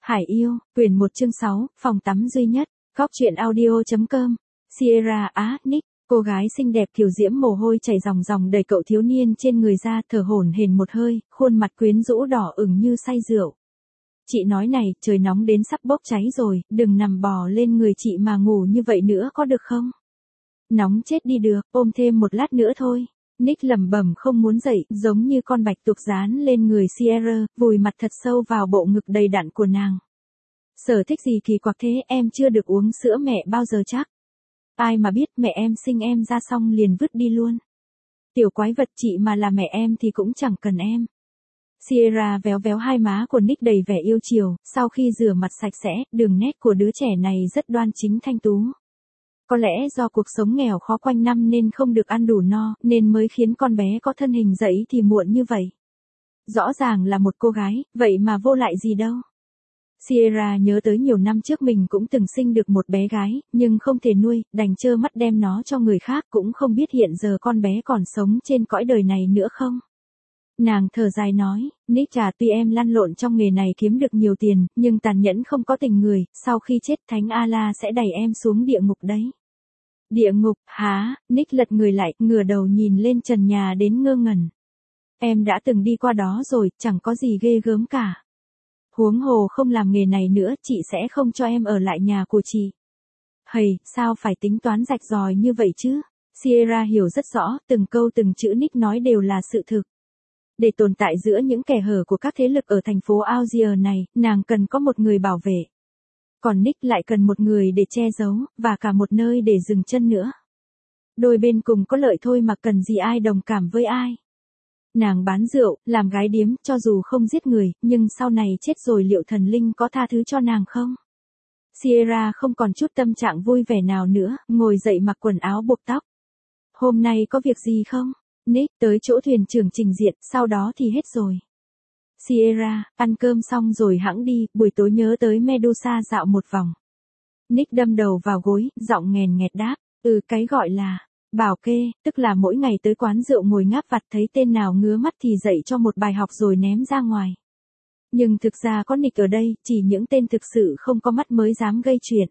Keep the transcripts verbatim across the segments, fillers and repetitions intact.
Hải yêu, quyển một chương sáu, phòng tắm duy nhất, góc truyện audio chấm com. Sierra á, Nick, cô gái xinh đẹp kiều diễm mồ hôi chảy ròng ròng đầy cậu thiếu niên trên người ra, thở hổn hển một hơi, khuôn mặt quyến rũ đỏ ửng như say rượu. Chị nói này, trời nóng đến sắp bốc cháy rồi, đừng nằm bò lên người chị mà ngủ như vậy nữa có được không? Nóng chết đi được, ôm thêm một lát nữa thôi. Nick lẩm bẩm không muốn dậy, giống như con bạch tuộc dán lên người Sierra, vùi mặt thật sâu vào bộ ngực đầy đặn của nàng. Sở thích gì kỳ quặc thế, em chưa được uống sữa mẹ bao giờ chắc. Ai mà biết, mẹ em sinh em ra xong liền vứt đi luôn. Tiểu quái vật, chị mà là mẹ em thì cũng chẳng cần em. Sierra véo véo hai má của Nick đầy vẻ yêu chiều, sau khi rửa mặt sạch sẽ, đường nét của đứa trẻ này rất đoan chính thanh tú. Có lẽ do cuộc sống nghèo khó quanh năm nên không được ăn đủ no, nên mới khiến con bé có thân hình dậy thì muộn như vậy. Rõ ràng là một cô gái, vậy mà vô lại gì đâu. Sierra nhớ tới nhiều năm trước mình cũng từng sinh được một bé gái, nhưng không thể nuôi, đành trơ mắt đem nó cho người khác, cũng không biết hiện giờ con bé còn sống trên cõi đời này nữa không. Nàng thở dài nói, Nick à, tuy em lăn lộn trong nghề này kiếm được nhiều tiền, nhưng tàn nhẫn không có tình người, sau khi chết Thánh A-la sẽ đẩy em xuống địa ngục đấy. Địa ngục, hả? Nick lật người lại, ngửa đầu nhìn lên trần nhà đến ngơ ngẩn. Em đã từng đi qua đó rồi, chẳng có gì ghê gớm cả. Huống hồ không làm nghề này nữa, chị sẽ không cho em ở lại nhà của chị. Hầy, sao phải tính toán rạch ròi như vậy chứ? Sierra hiểu rất rõ, từng câu từng chữ Nick nói đều là sự thực. Để tồn tại giữa những kẻ hở của các thế lực ở thành phố Algiers này, nàng cần có một người bảo vệ. Còn Nick lại cần một người để che giấu, và cả một nơi để dừng chân nữa. Đôi bên cùng có lợi thôi mà cần gì ai đồng cảm với ai. Nàng bán rượu, làm gái điếm, cho dù không giết người, nhưng sau này chết rồi liệu thần linh có tha thứ cho nàng không? Sierra không còn chút tâm trạng vui vẻ nào nữa, ngồi dậy mặc quần áo buộc tóc. Hôm nay có việc gì không? Nick, tới chỗ thuyền trưởng trình diện, sau đó thì hết rồi. Sierra, ăn cơm xong rồi hẵng đi, buổi tối nhớ tới Medusa dạo một vòng. Nick đâm đầu vào gối, giọng nghèn nghẹt đáp, ừ cái gọi là, bảo kê, tức là mỗi ngày tới quán rượu ngồi ngáp vặt thấy tên nào ngứa mắt thì dạy cho một bài học rồi ném ra ngoài. Nhưng thực ra có Nick ở đây, chỉ những tên thực sự không có mắt mới dám gây chuyện.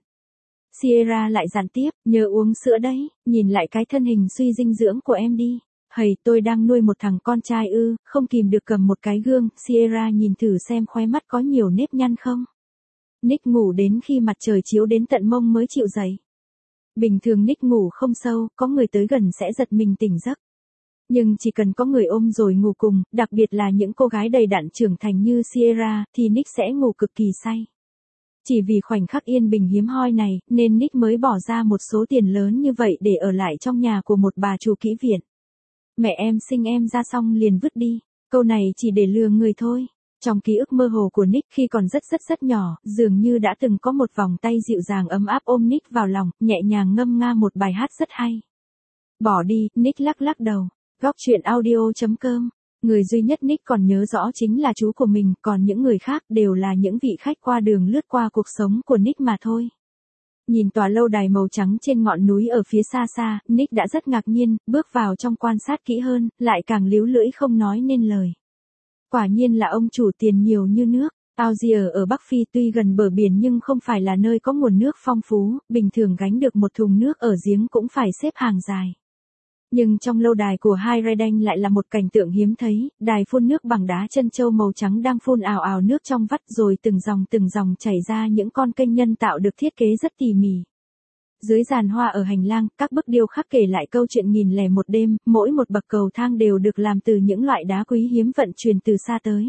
Sierra lại dặn tiếp, nhớ uống sữa đấy, nhìn lại cái thân hình suy dinh dưỡng của em đi. Hầy, tôi đang nuôi một thằng con trai ư, không kìm được cầm một cái gương, Sierra nhìn thử xem khóe mắt có nhiều nếp nhăn không. Nick ngủ đến khi mặt trời chiếu đến tận mông mới chịu dậy. Bình thường Nick ngủ không sâu, có người tới gần sẽ giật mình tỉnh giấc. Nhưng chỉ cần có người ôm rồi ngủ cùng, đặc biệt là những cô gái đầy đặn trưởng thành như Sierra, thì Nick sẽ ngủ cực kỳ say. Chỉ vì khoảnh khắc yên bình hiếm hoi này, nên Nick mới bỏ ra một số tiền lớn như vậy để ở lại trong nhà của một bà chủ kỹ viện. Mẹ em sinh em ra xong liền vứt đi, câu này chỉ để lừa người thôi. Trong ký ức mơ hồ của Nick khi còn rất rất rất nhỏ, dường như đã từng có một vòng tay dịu dàng ấm áp ôm Nick vào lòng, nhẹ nhàng ngâm nga một bài hát rất hay. Bỏ đi, Nick lắc lắc đầu. Góc truyện audio chấm com. Người duy nhất Nick còn nhớ rõ chính là chú của mình, còn những người khác đều là những vị khách qua đường lướt qua cuộc sống của Nick mà thôi. Nhìn tòa lâu đài màu trắng trên ngọn núi ở phía xa xa, Nick đã rất ngạc nhiên, bước vào trong quan sát kỹ hơn, lại càng líu lưỡi không nói nên lời. Quả nhiên là ông chủ tiền nhiều như nước. Algiers ở Bắc Phi tuy gần bờ biển nhưng không phải là nơi có nguồn nước phong phú, bình thường gánh được một thùng nước ở giếng cũng phải xếp hàng dài. Nhưng trong lâu đài của Hai Redanh lại là một cảnh tượng hiếm thấy, đài phun nước bằng đá chân châu màu trắng đang phun ào ào nước trong vắt rồi từng dòng từng dòng chảy ra những con kênh nhân tạo được thiết kế rất tỉ mỉ. Dưới giàn hoa ở hành lang, các bức điêu khắc kể lại câu chuyện nghìn lẻ một đêm, mỗi một bậc cầu thang đều được làm từ những loại đá quý hiếm vận chuyển từ xa tới.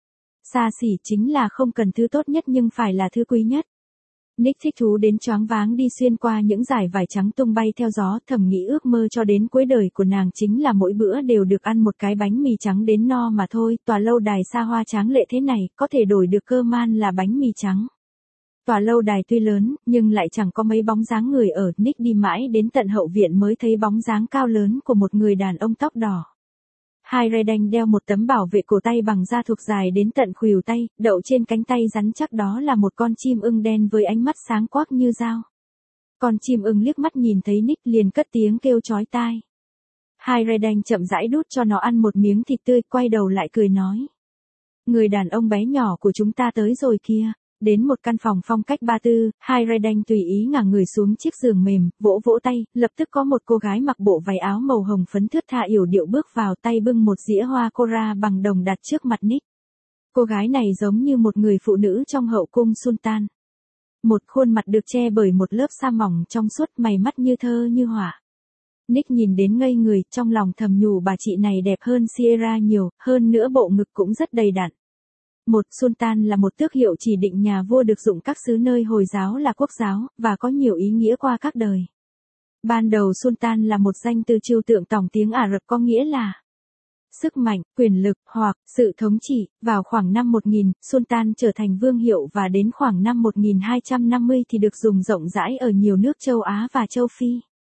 Xa xỉ chính là không cần thứ tốt nhất nhưng phải là thứ quý nhất. Nick thích thú đến choáng váng đi xuyên qua những dải vải trắng tung bay theo gió, thầm nghĩ ước mơ cho đến cuối đời của nàng chính là mỗi bữa đều được ăn một cái bánh mì trắng đến no mà thôi. Tòa lâu đài xa hoa tráng lệ thế này, có thể đổi được cơ man là bánh mì trắng. Tòa lâu đài tuy lớn, nhưng lại chẳng có mấy bóng dáng người ở. Nick đi mãi đến tận hậu viện mới thấy bóng dáng cao lớn của một người đàn ông tóc đỏ. Hai Redanh đeo một tấm bảo vệ cổ tay bằng da thục dài đến tận khuỷu tay, đậu trên cánh tay rắn chắc đó là một con chim ưng đen với ánh mắt sáng quắc như dao. Con chim ưng liếc mắt nhìn thấy Nick liền cất tiếng kêu chói tai. Hai Redanh chậm rãi đút cho nó ăn một miếng thịt tươi, quay đầu lại cười nói. Người đàn ông bé nhỏ của chúng ta tới rồi kìa. Đến một căn phòng phong cách ba tư, hai Redanh tùy ý ngả người xuống chiếc giường mềm, vỗ vỗ tay, lập tức có một cô gái mặc bộ váy áo màu hồng phấn thướt tha yểu điệu bước vào, tay bưng một dĩa hoa cora bằng đồng đặt trước mặt Nick. Cô gái này giống như một người phụ nữ trong hậu cung Sultan. Một khuôn mặt được che bởi một lớp sa mỏng trong suốt, mày mắt như thơ như họa. Nick nhìn đến ngây người, trong lòng thầm nhủ bà chị này đẹp hơn Sierra nhiều, hơn nữa bộ ngực cũng rất đầy đặn. Một Sultan là một tước hiệu chỉ định nhà vua được dụng các xứ nơi Hồi giáo là quốc giáo, và có nhiều ý nghĩa qua các đời. Ban đầu Sultan là một danh từ trừu tượng tòng tiếng Ả Rập có nghĩa là sức mạnh, quyền lực, hoặc sự thống trị. Vào khoảng năm một nghìn, Sultan trở thành vương hiệu và đến khoảng năm một nghìn hai trăm năm mươi thì được dùng rộng rãi ở nhiều nước châu Á và châu Phi.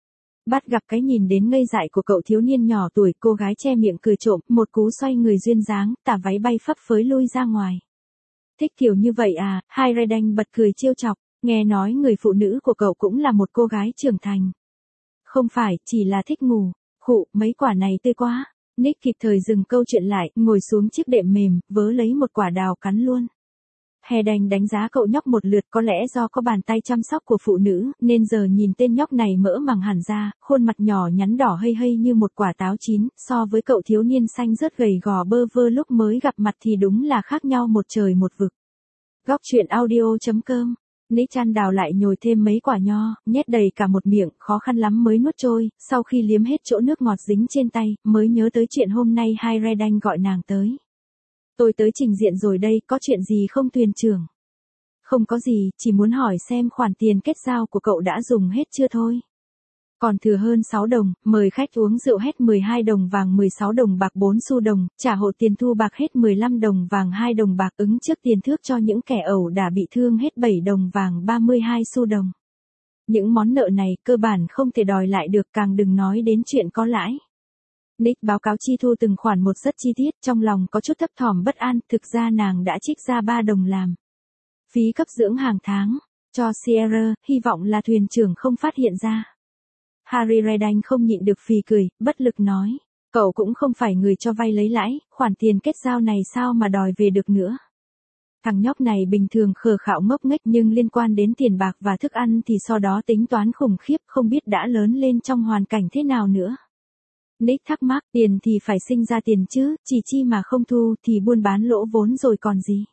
Bắt gặp cái nhìn đến ngây dại của cậu thiếu niên nhỏ tuổi, cô gái che miệng cười trộm, một cú xoay người duyên dáng, tà váy bay phấp phới lui ra ngoài. Thích kiểu như vậy à? Hai Redanh bật cười trêu chọc, nghe nói người phụ nữ của cậu cũng là một cô gái trưởng thành. Không phải, chỉ là thích ngủ. Khụ, mấy quả này tươi quá. Nick kịp thời dừng câu chuyện lại, ngồi xuống chiếc đệm mềm, vớ lấy một quả đào cắn luôn. Redanh đánh giá cậu nhóc một lượt, có lẽ do có bàn tay chăm sóc của phụ nữ, nên giờ nhìn tên nhóc này mỡ màng hẳn ra, khuôn mặt nhỏ nhắn đỏ hây hây như một quả táo chín, so với cậu thiếu niên xanh rớt gầy gò bơ vơ lúc mới gặp mặt thì đúng là khác nhau một trời một vực. Góc truyện audio chấm com. Nick chăn đào lại nhồi thêm mấy quả nho, nhét đầy cả một miệng, khó khăn lắm mới nuốt trôi, sau khi liếm hết chỗ nước ngọt dính trên tay, mới nhớ tới chuyện hôm nay hai Redanh gọi nàng tới. Tôi tới trình diện rồi đây, có chuyện gì không thuyền trưởng? Không có gì, chỉ muốn hỏi xem khoản tiền kết giao của cậu đã dùng hết chưa thôi. Còn thừa hơn sáu đồng, mời khách uống rượu hết mười hai đồng vàng mười sáu đồng bạc bốn xu đồng, trả hộ tiền thu bạc hết mười lăm đồng vàng hai đồng bạc, ứng trước tiền thước cho những kẻ ẩu đả bị thương hết bảy đồng vàng ba mươi hai xu đồng. Những món nợ này cơ bản không thể đòi lại được, càng đừng nói đến chuyện có lãi. Nick báo cáo chi thu từng khoản một rất chi tiết, trong lòng có chút thấp thỏm bất an, thực ra nàng đã trích ra ba đồng làm phí cấp dưỡng hàng tháng cho Sierra, hy vọng là thuyền trưởng không phát hiện ra. Harry Redanh không nhịn được phì cười, bất lực nói, cậu cũng không phải người cho vay lấy lãi, khoản tiền kết giao này sao mà đòi về được nữa. Thằng nhóc này bình thường khờ khạo ngốc nghếch, nhưng liên quan đến tiền bạc và thức ăn thì sau đó tính toán khủng khiếp, không biết đã lớn lên trong hoàn cảnh thế nào nữa. Nick thắc mắc, tiền thì phải sinh ra tiền chứ, chỉ chi mà không thu thì buôn bán lỗ vốn rồi còn gì.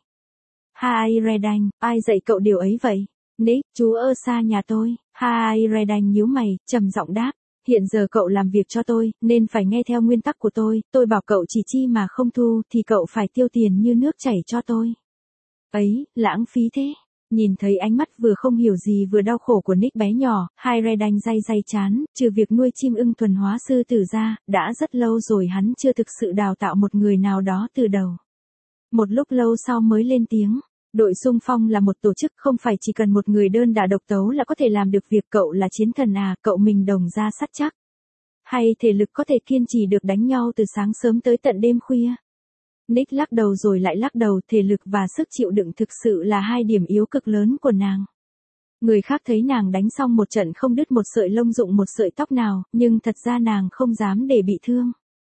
Hai Redanh, ai dạy cậu điều ấy vậy? Nick, chú ở xa nhà tôi. Hai Redanh nhíu mày, trầm giọng đáp, hiện giờ cậu làm việc cho tôi, nên phải nghe theo nguyên tắc của tôi, tôi bảo cậu chỉ chi mà không thu thì cậu phải tiêu tiền như nước chảy cho tôi. Ấy, lãng phí thế. Nhìn thấy ánh mắt vừa không hiểu gì vừa đau khổ của Nick bé nhỏ, hai Redanh day day chán, trừ việc nuôi chim ưng thuần hóa sư tử ra, đã rất lâu rồi hắn chưa thực sự đào tạo một người nào đó từ đầu. Một lúc lâu sau mới lên tiếng, đội xung phong là một tổ chức, không phải chỉ cần một người đơn đả độc tấu là có thể làm được việc. Cậu là chiến thần à, cậu mình đồng ra sắt chắc. Hay thể lực có thể kiên trì được đánh nhau từ sáng sớm tới tận đêm khuya. Nick lắc đầu rồi lại lắc đầu, thể lực và sức chịu đựng thực sự là hai điểm yếu cực lớn của nàng. Người khác thấy nàng đánh xong một trận không đứt một sợi lông rụng một sợi tóc nào, nhưng thật ra nàng không dám để bị thương.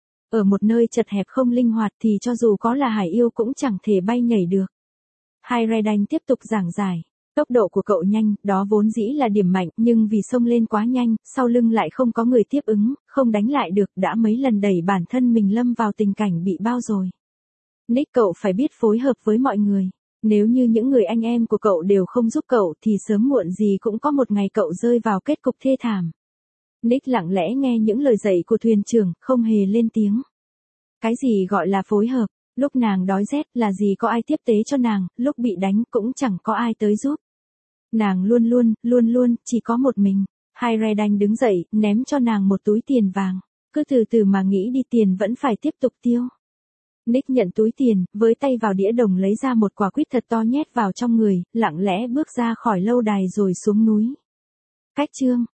Ở một nơi chật hẹp không linh hoạt thì cho dù có là hải yêu cũng chẳng thể bay nhảy được. Hai Redanh tiếp tục giảng giải. Tốc độ của cậu nhanh, đó vốn dĩ là điểm mạnh, nhưng vì xông lên quá nhanh, sau lưng lại không có người tiếp ứng, không đánh lại được, đã mấy lần đẩy bản thân mình lâm vào tình cảnh bị bao rồi. Nick, cậu phải biết phối hợp với mọi người. Nếu như những người anh em của cậu đều không giúp cậu thì sớm muộn gì cũng có một ngày cậu rơi vào kết cục thê thảm. Nick lặng lẽ nghe những lời dạy của thuyền trưởng, không hề lên tiếng. Cái gì gọi là phối hợp? Lúc nàng đói rét là gì có ai tiếp tế cho nàng, lúc bị đánh cũng chẳng có ai tới giúp. Nàng luôn luôn, luôn luôn, chỉ có một mình. Hai Redanh đứng dậy, ném cho nàng một túi tiền vàng. Cứ từ từ mà nghĩ đi, tiền vẫn phải tiếp tục tiêu. Nick nhận túi tiền, với tay vào đĩa đồng lấy ra một quả quýt thật to nhét vào trong người, lặng lẽ bước ra khỏi lâu đài rồi xuống núi. Cách chương